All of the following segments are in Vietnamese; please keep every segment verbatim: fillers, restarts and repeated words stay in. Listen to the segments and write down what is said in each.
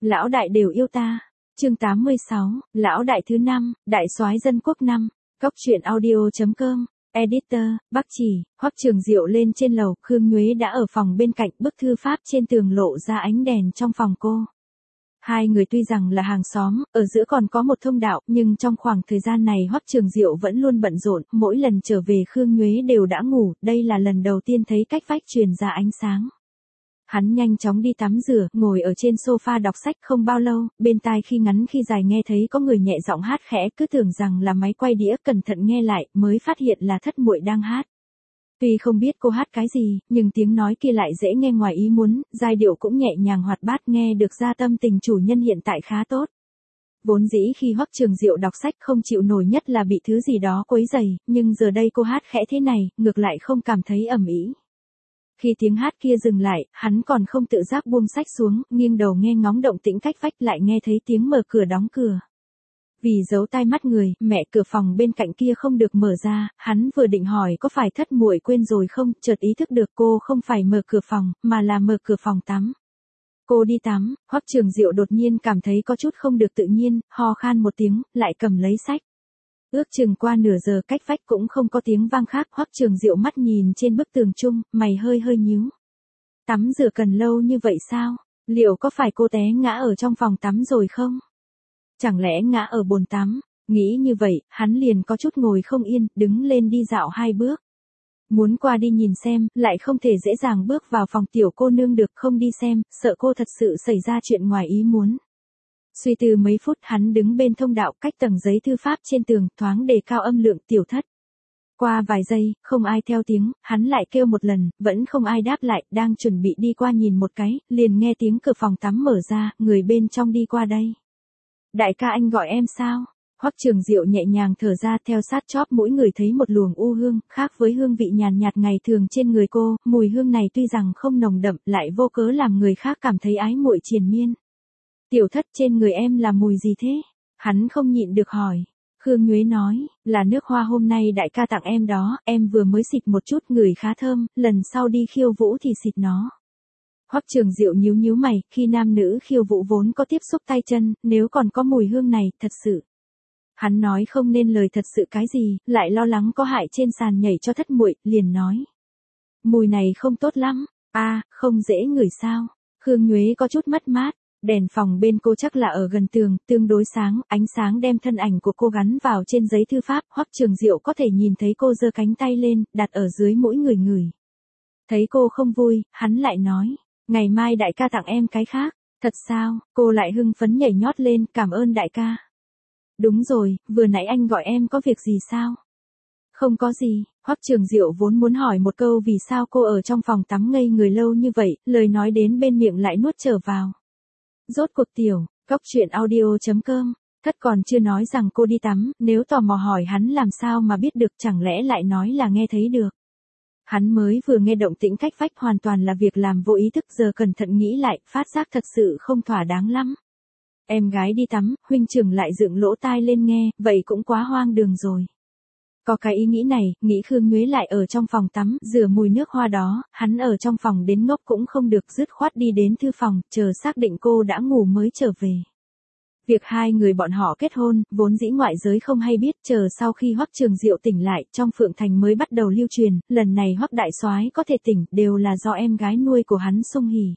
Lão đại đều yêu ta. Chương tám mươi sáu, lão đại thứ năm, đại soái dân quốc năm. Cóc truyện audio chấm com. Editor, Bắc Chỉ. Hoắc Trường Diệu lên trên lầu, Khương Nhuế đã ở phòng bên cạnh, bức thư pháp trên tường lộ ra ánh đèn trong phòng cô. Hai người tuy rằng là hàng xóm, ở giữa còn có một thông đạo, nhưng trong khoảng thời gian này Hoắc Trường Diệu vẫn luôn bận rộn, mỗi lần trở về Khương Nhuế đều đã ngủ, đây là lần đầu tiên thấy cách vách truyền ra ánh sáng. Hắn nhanh chóng đi tắm rửa, ngồi ở trên sofa đọc sách không bao lâu, bên tai khi ngắn khi dài nghe thấy có người nhẹ giọng hát khẽ, cứ tưởng rằng là máy quay đĩa, cẩn thận nghe lại, mới phát hiện là thất muội đang hát. Tuy không biết cô hát cái gì, nhưng tiếng nói kia lại dễ nghe ngoài ý muốn, giai điệu cũng nhẹ nhàng hoạt bát, nghe được ra tâm tình chủ nhân hiện tại khá tốt. Vốn dĩ khi Hoắc Trường Diệu đọc sách không chịu nổi nhất là bị thứ gì đó quấy rầy, nhưng giờ đây cô hát khẽ thế này, ngược lại không cảm thấy ầm ĩ. Khi tiếng hát kia dừng lại, hắn còn không tự giác buông sách xuống, nghiêng đầu nghe ngóng động tĩnh cách vách, lại nghe thấy tiếng mở cửa đóng cửa. Vì giấu tai mắt người, mẹ cửa phòng bên cạnh kia không được mở ra, hắn vừa định hỏi có phải thất muội quên rồi không, chợt ý thức được cô không phải mở cửa phòng, mà là mở cửa phòng tắm. Cô đi tắm. Hoắc Trường Diệu đột nhiên cảm thấy có chút không được tự nhiên, ho khan một tiếng, lại cầm lấy sách. Ước chừng qua nửa giờ, cách vách cũng không có tiếng vang khác, Hoắc Trường Diệu mắt nhìn trên bức tường chung, mày hơi hơi nhíu. Tắm rửa cần lâu như vậy sao? Liệu có phải cô té ngã ở trong phòng tắm rồi không? Chẳng lẽ ngã ở bồn tắm? Nghĩ như vậy, hắn liền có chút ngồi không yên, đứng lên đi dạo hai bước. Muốn qua đi nhìn xem, lại không thể dễ dàng bước vào phòng tiểu cô nương được, không đi xem, sợ cô thật sự xảy ra chuyện ngoài ý muốn. Suy tư mấy phút, hắn đứng bên thông đạo, cách tầng giấy thư pháp trên tường, thoáng đề cao âm lượng, tiểu thất. Qua vài giây, không ai theo tiếng, hắn lại kêu một lần, vẫn không ai đáp lại, đang chuẩn bị đi qua nhìn một cái, liền nghe tiếng cửa phòng tắm mở ra, người bên trong đi qua đây. Đại ca, anh gọi em sao? Hoắc Trường Diệu nhẹ nhàng thở ra, theo sát chóp mũi người thấy một luồng u hương, khác với hương vị nhàn nhạt ngày thường trên người cô, mùi hương này tuy rằng không nồng đậm, lại vô cớ làm người khác cảm thấy ái muội triền miên. Tiểu thất, trên người em là mùi gì thế? Hắn không nhịn được hỏi. Khương Nhuế nói, là nước hoa hôm nay đại ca tặng em đó, em vừa mới xịt một chút, ngửi khá thơm, lần sau đi khiêu vũ thì xịt nó. Hoắc Trường Diệu nhíu nhíu mày, khi nam nữ khiêu vũ vốn có tiếp xúc tay chân, nếu còn có mùi hương này, thật sự. Hắn nói không nên lời thật sự cái gì, lại lo lắng có hại trên sàn nhảy cho thất muội, liền nói. Mùi này không tốt lắm, a à, không dễ ngửi sao? Khương Nhuế có chút mất mát. Đèn phòng bên cô chắc là ở gần tường, tương đối sáng, ánh sáng đem thân ảnh của cô gắn vào trên giấy thư pháp, Hoắc Trường Diệu có thể nhìn thấy cô giơ cánh tay lên, đặt ở dưới mũi người người. Thấy cô không vui, hắn lại nói, ngày mai đại ca tặng em cái khác. Thật sao? Cô lại hưng phấn nhảy nhót lên, cảm ơn đại ca. Đúng rồi, vừa nãy anh gọi em có việc gì sao? Không có gì. Hoắc Trường Diệu vốn muốn hỏi một câu vì sao cô ở trong phòng tắm ngây người lâu như vậy, lời nói đến bên miệng lại nuốt trở vào. Rốt cuộc tiểu, cóc truyện audio chấm com, thất còn chưa nói rằng cô đi tắm, nếu tò mò hỏi hắn làm sao mà biết được, chẳng lẽ lại nói là nghe thấy được. Hắn mới vừa nghe động tĩnh cách vách hoàn toàn là việc làm vô ý thức, giờ cẩn thận nghĩ lại, phát giác thật sự không thỏa đáng lắm. Em gái đi tắm, huynh trưởng lại dựng lỗ tai lên nghe, vậy cũng quá hoang đường rồi. Có cái ý nghĩ này, nghĩ Khương Nhuế lại ở trong phòng tắm, rửa mùi nước hoa đó, hắn ở trong phòng đến ngốc cũng không được, dứt khoát đi đến thư phòng, chờ xác định cô đã ngủ mới trở về. Việc hai người bọn họ kết hôn, vốn dĩ ngoại giới không hay biết, chờ sau khi Hoắc Trường Diệu tỉnh lại, trong Phượng Thành mới bắt đầu lưu truyền, lần này Hoắc đại soái có thể tỉnh, đều là do em gái nuôi của hắn Sung Hỉ.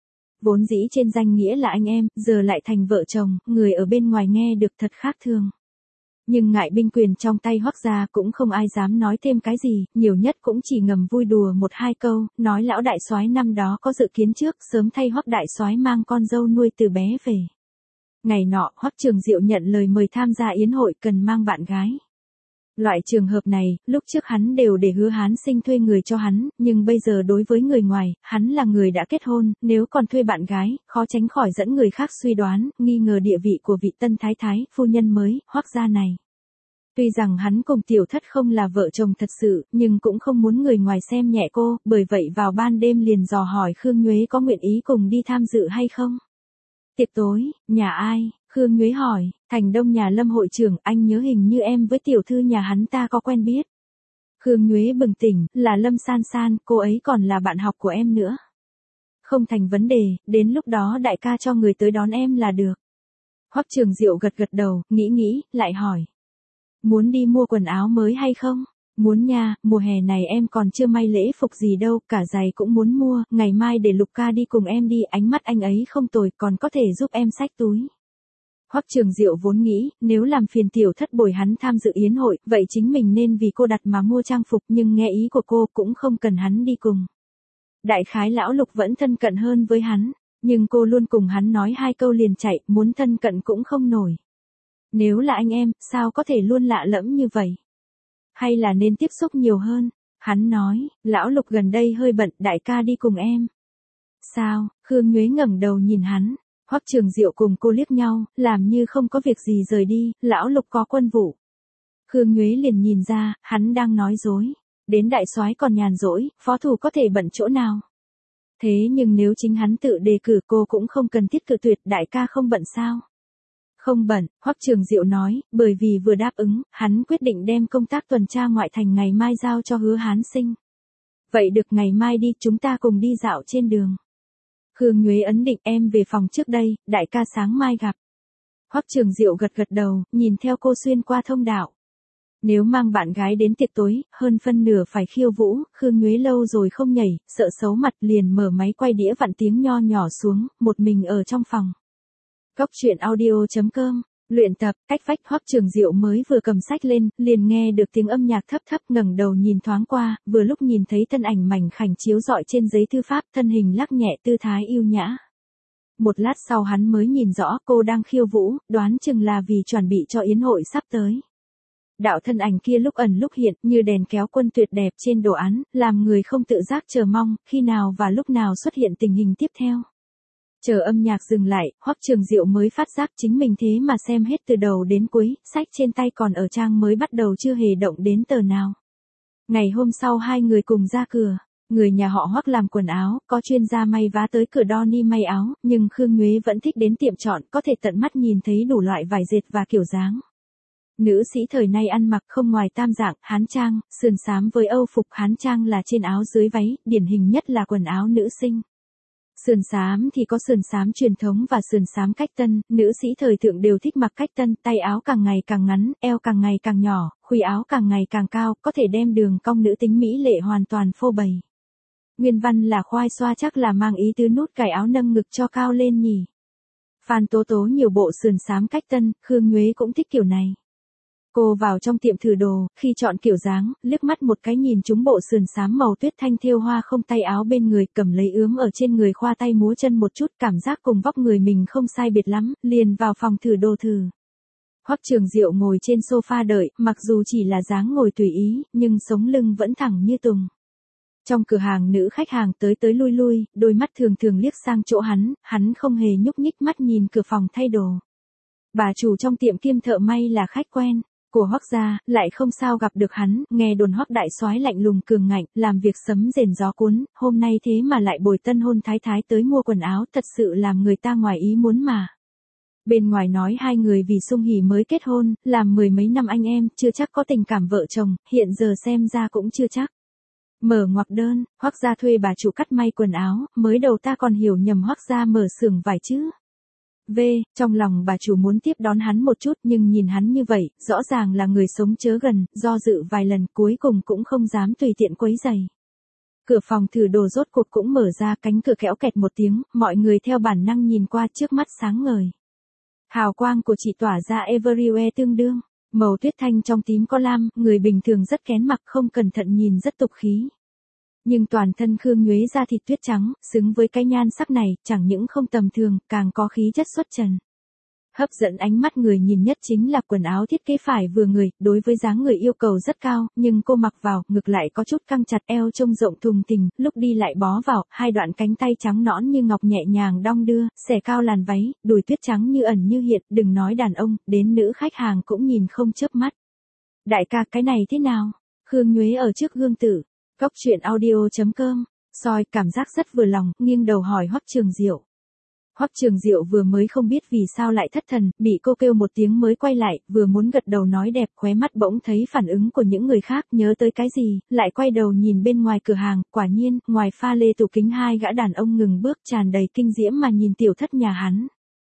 Vốn dĩ trên danh nghĩa là anh em, giờ lại thành vợ chồng, người ở bên ngoài nghe được thật khác thường. Nhưng ngại binh quyền trong tay Hoắc gia, cũng không ai dám nói thêm cái gì, nhiều nhất cũng chỉ ngầm vui đùa một hai câu, nói lão đại soái năm đó có dự kiến trước, sớm thay Hoắc đại soái mang con dâu nuôi từ bé về. Ngày nọ, Hoắc Trường Diệu nhận lời mời tham gia yến hội, cần mang bạn gái. Loại trường hợp này, lúc trước hắn đều để Hứa Hán Sinh thuê người cho hắn, nhưng bây giờ đối với người ngoài, hắn là người đã kết hôn, nếu còn thuê bạn gái, khó tránh khỏi dẫn người khác suy đoán, nghi ngờ địa vị của vị tân thái thái, phu nhân mới, Hoắc gia này. Tuy rằng hắn cùng tiểu thất không là vợ chồng thật sự, nhưng cũng không muốn người ngoài xem nhẹ cô, bởi vậy vào ban đêm liền dò hỏi Khương Nhuế có nguyện ý cùng đi tham dự hay không. Tiệc tối, nhà ai? Khương Nhuế hỏi. Thành Đông nhà Lâm hội trưởng, anh nhớ hình như em với tiểu thư nhà hắn ta có quen biết. Khương Nhuế bừng tỉnh, là Lâm San San, cô ấy còn là bạn học của em nữa. Không thành vấn đề, đến lúc đó đại ca cho người tới đón em là được. Hoắc Trường Diệu gật gật đầu, nghĩ nghĩ, lại hỏi. Muốn đi mua quần áo mới hay không? Muốn nha, mùa hè này em còn chưa may lễ phục gì đâu, cả giày cũng muốn mua, ngày mai để Lục ca đi cùng em đi, ánh mắt anh ấy không tồi, còn có thể giúp em xách túi. Hoắc Trường Diệu vốn nghĩ, nếu làm phiền tiểu thất bồi hắn tham dự yến hội, vậy chính mình nên vì cô đặt mà mua trang phục, nhưng nghe ý của cô cũng không cần hắn đi cùng. Đại khái lão Lục vẫn thân cận hơn với hắn, nhưng cô luôn cùng hắn nói hai câu liền chạy, muốn thân cận cũng không nổi. Nếu là anh em, sao có thể luôn lạ lẫm như vậy? Hay là nên tiếp xúc nhiều hơn? Hắn nói, lão Lục gần đây hơi bận, đại ca đi cùng em. Sao? Khương Nhuế ngẩng đầu nhìn hắn. Hoắc Trường Diệu cùng cô liếc nhau, làm như không có việc gì rời đi, lão Lục có quân vụ. Khương Nhuế liền nhìn ra, hắn đang nói dối. Đến đại soái còn nhàn rỗi, phó thủ có thể bận chỗ nào? Thế nhưng nếu chính hắn tự đề cử cô cũng không cần thiết cự tuyệt, đại ca không bận sao? Không bận, Hoắc Trường Diệu nói, bởi vì vừa đáp ứng, hắn quyết định đem công tác tuần tra ngoại thành ngày mai giao cho Hứa Hán Sinh. Vậy được, ngày mai đi, chúng ta cùng đi dạo trên đường. Khương Nhuế ấn định, em về phòng trước đây, đại ca sáng mai gặp. Hoắc Trường Diệu gật gật đầu, nhìn theo cô xuyên qua thông đạo. Nếu mang bạn gái đến tiệc tối, hơn phân nửa phải khiêu vũ, Khương Nhuế lâu rồi không nhảy, sợ xấu mặt liền mở máy quay đĩa vặn tiếng nho nhỏ xuống, một mình ở trong phòng. Cốc truyện audio chấm com, luyện tập, cách vách. Hoắc Trường Diệu mới vừa cầm sách lên, liền nghe được tiếng âm nhạc thấp thấp, ngẩng đầu nhìn thoáng qua, vừa lúc nhìn thấy thân ảnh mảnh khảnh chiếu rọi trên giấy thư pháp, thân hình lắc nhẹ tư thái yêu nhã. Một lát sau hắn mới nhìn rõ cô đang khiêu vũ, đoán chừng là vì chuẩn bị cho yến hội sắp tới. Đạo thân ảnh kia lúc ẩn lúc hiện, như đèn kéo quân tuyệt đẹp trên đồ án, làm người không tự giác chờ mong, khi nào và lúc nào xuất hiện tình hình tiếp theo. Chờ âm nhạc dừng lại, Hoắc Trường Diệu mới phát giác chính mình thế mà xem hết từ đầu đến cuối, sách trên tay còn ở trang mới bắt đầu chưa hề động đến tờ nào. Ngày hôm sau hai người cùng ra cửa, người nhà họ Hoắc làm quần áo, có chuyên gia may vá tới cửa đo ni may áo, nhưng Khương Nhuế vẫn thích đến tiệm chọn, có thể tận mắt nhìn thấy đủ loại vải dệt và kiểu dáng. Nữ sĩ thời nay ăn mặc không ngoài tam dạng, hán trang, sườn xám với âu phục, hán trang là trên áo dưới váy, điển hình nhất là quần áo nữ sinh. Sườn xám thì có sườn xám truyền thống và sườn xám cách tân, nữ sĩ thời thượng đều thích mặc cách tân, tay áo càng ngày càng ngắn, eo càng ngày càng nhỏ, khuỷu áo càng ngày càng cao, có thể đem đường cong nữ tính mỹ lệ hoàn toàn phô bày. Nguyên văn là khoai xoa, chắc là mang ý tứ nút cài áo nâng ngực cho cao lên nhỉ. Phan Tố Tố nhiều bộ sườn xám cách tân, Khương Nhuế cũng thích kiểu này. Cô vào trong tiệm thử đồ, khi chọn kiểu dáng, liếc mắt một cái nhìn trúng bộ sườn xám màu tuyết thanh thêu hoa không tay áo bên người, cầm lấy ướm ở trên người khoa tay múa chân một chút, cảm giác cùng vóc người mình không sai biệt lắm, liền vào phòng thử đồ thử. Hoắc Trường Diệu ngồi trên sofa đợi, mặc dù chỉ là dáng ngồi tùy ý, nhưng sống lưng vẫn thẳng như tùng. Trong cửa hàng nữ khách hàng tới tới lui lui, đôi mắt thường thường liếc sang chỗ hắn, hắn không hề nhúc nhích mắt nhìn cửa phòng thay đồ. Bà chủ trong tiệm kiêm thợ may là khách quen của Hoắc gia, lại không sao gặp được hắn, nghe đồn Hoắc đại soái lạnh lùng cường ngạnh, làm việc sấm rền gió cuốn, hôm nay thế mà lại bồi tân hôn thái thái tới mua quần áo, thật sự làm người ta ngoài ý muốn mà. Bên ngoài nói hai người vì sung hỉ mới kết hôn, làm mười mấy năm anh em, chưa chắc có tình cảm vợ chồng, hiện giờ xem ra cũng chưa chắc. Mở ngoặc đơn, Hoắc gia thuê bà chủ cắt may quần áo, mới đầu ta còn hiểu nhầm Hoắc gia mở xưởng vải chứ. V, trong lòng bà chủ muốn tiếp đón hắn một chút, nhưng nhìn hắn như vậy, rõ ràng là người sống chớ gần, do dự vài lần cuối cùng cũng không dám tùy tiện quấy giày. Cửa phòng thử đồ rốt cuộc cũng mở ra, cánh cửa kéo kẹt một tiếng, mọi người theo bản năng nhìn qua, trước mắt sáng ngời. Hào quang của chị tỏa ra everywhere tương đương, màu tuyết thanh trong tím có lam, người bình thường rất kén mặc, không cẩn thận nhìn rất tục khí. Nhưng toàn thân Khương Nhuế da thịt tuyết trắng, xứng với cái nhan sắc này, chẳng những không tầm thường, càng có khí chất xuất trần. Hấp dẫn ánh mắt người nhìn nhất chính là quần áo thiết kế phải vừa người, đối với dáng người yêu cầu rất cao, nhưng cô mặc vào, ngực lại có chút căng chặt, eo trông rộng thùng thình, lúc đi lại bó vào, hai đoạn cánh tay trắng nõn như ngọc nhẹ nhàng đong đưa, xẻ cao làn váy, đùi tuyết trắng như ẩn như hiện, đừng nói đàn ông, đến nữ khách hàng cũng nhìn không chớp mắt. Đại ca, cái này thế nào? Khương Nhuế ở trước gương tử. Cốc truyện audio chấm com, soi cảm giác rất vừa lòng, nghiêng đầu hỏi Hoắc Trường Diệu. Hoắc Trường Diệu vừa mới không biết vì sao lại thất thần, bị cô kêu một tiếng mới quay lại, vừa muốn gật đầu nói đẹp, khóe mắt bỗng thấy phản ứng của những người khác, nhớ tới cái gì, lại quay đầu nhìn bên ngoài cửa hàng, quả nhiên, ngoài pha lê tủ kính hai gã đàn ông ngừng bước tràn đầy kinh diễm mà nhìn tiểu thất nhà hắn.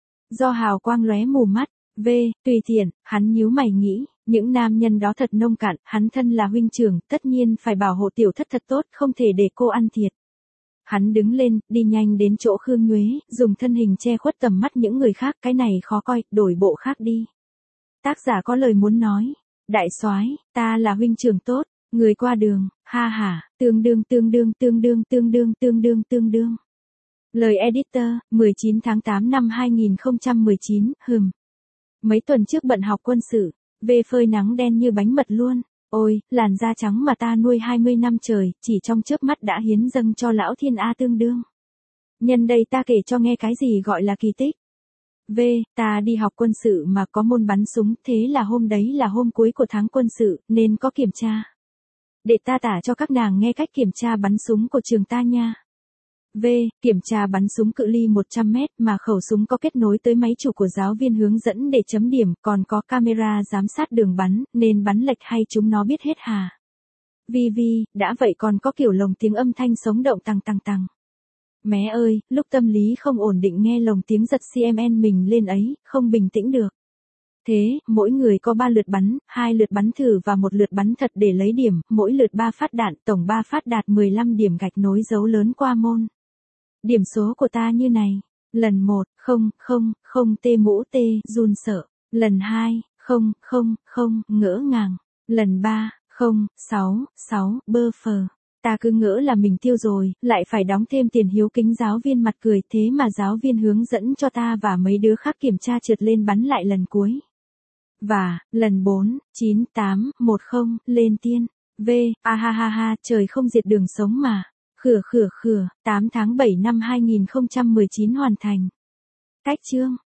Do hào quang lóe mù mắt, v, tùy tiện, hắn nhíu mày nghĩ, những nam nhân đó thật nông cạn, hắn thân là huynh trưởng, tất nhiên phải bảo hộ tiểu thất thật tốt, không thể để cô ăn thiệt. Hắn đứng lên, đi nhanh đến chỗ Khương Nhuế, dùng thân hình che khuất tầm mắt những người khác, cái này khó coi, đổi bộ khác đi. Tác giả có lời muốn nói, đại soái, ta là huynh trưởng tốt, người qua đường, ha ha, tương đương tương đương tương đương tương đương tương đương tương đương. Lời editor, mười chín tháng tám năm hai nghìn không trăm mười chín, hừm. Mấy tuần trước bận học quân sự, về phơi nắng đen như bánh mật luôn. Ôi, làn da trắng mà ta nuôi hai mươi năm trời, chỉ trong chớp mắt đã hiến dâng cho lão thiên A tương đương. Nhân đây ta kể cho nghe cái gì gọi là kỳ tích. V, ta đi học quân sự mà có môn bắn súng, thế là hôm đấy là hôm cuối của tháng quân sự, nên có kiểm tra. Để ta tả cho các nàng nghe cách kiểm tra bắn súng của trường ta nha. V, kiểm tra bắn súng cự ly một trăm mét mà khẩu súng có kết nối tới máy chủ của giáo viên hướng dẫn để chấm điểm, còn có camera giám sát đường bắn, nên bắn lệch hay chúng nó biết hết hà. Vi vi, đã vậy còn có kiểu lồng tiếng âm thanh sống động tăng tăng tăng. Mé ơi, lúc tâm lý không ổn định nghe lồng tiếng giật xê em en mình lên ấy, không bình tĩnh được. Thế, mỗi người có ba lượt bắn, hai lượt bắn thử và một lượt bắn thật để lấy điểm, mỗi lượt ba phát đạn, tổng ba phát đạt mười lăm điểm gạch nối dấu lớn qua môn. Điểm số của ta như này. Lần một, không, không, không tê mũ tê, run sợ. Lần hai, không, không, không, ngỡ ngàng. Lần ba, không, sáu, sáu, bơ phờ. Ta cứ ngỡ là mình tiêu rồi, lại phải đóng thêm tiền hiếu kính giáo viên mặt cười, thế mà giáo viên hướng dẫn cho ta và mấy đứa khác kiểm tra trượt lên bắn lại lần cuối. Và, lần bốn, chín, tám, một không, lên tiên. V, a ha ha ha, trời không diệt đường sống mà. Khửa khửa khửa, tám tháng bảy năm hai nghìn không trăm mười chín hoàn thành. Cách chương.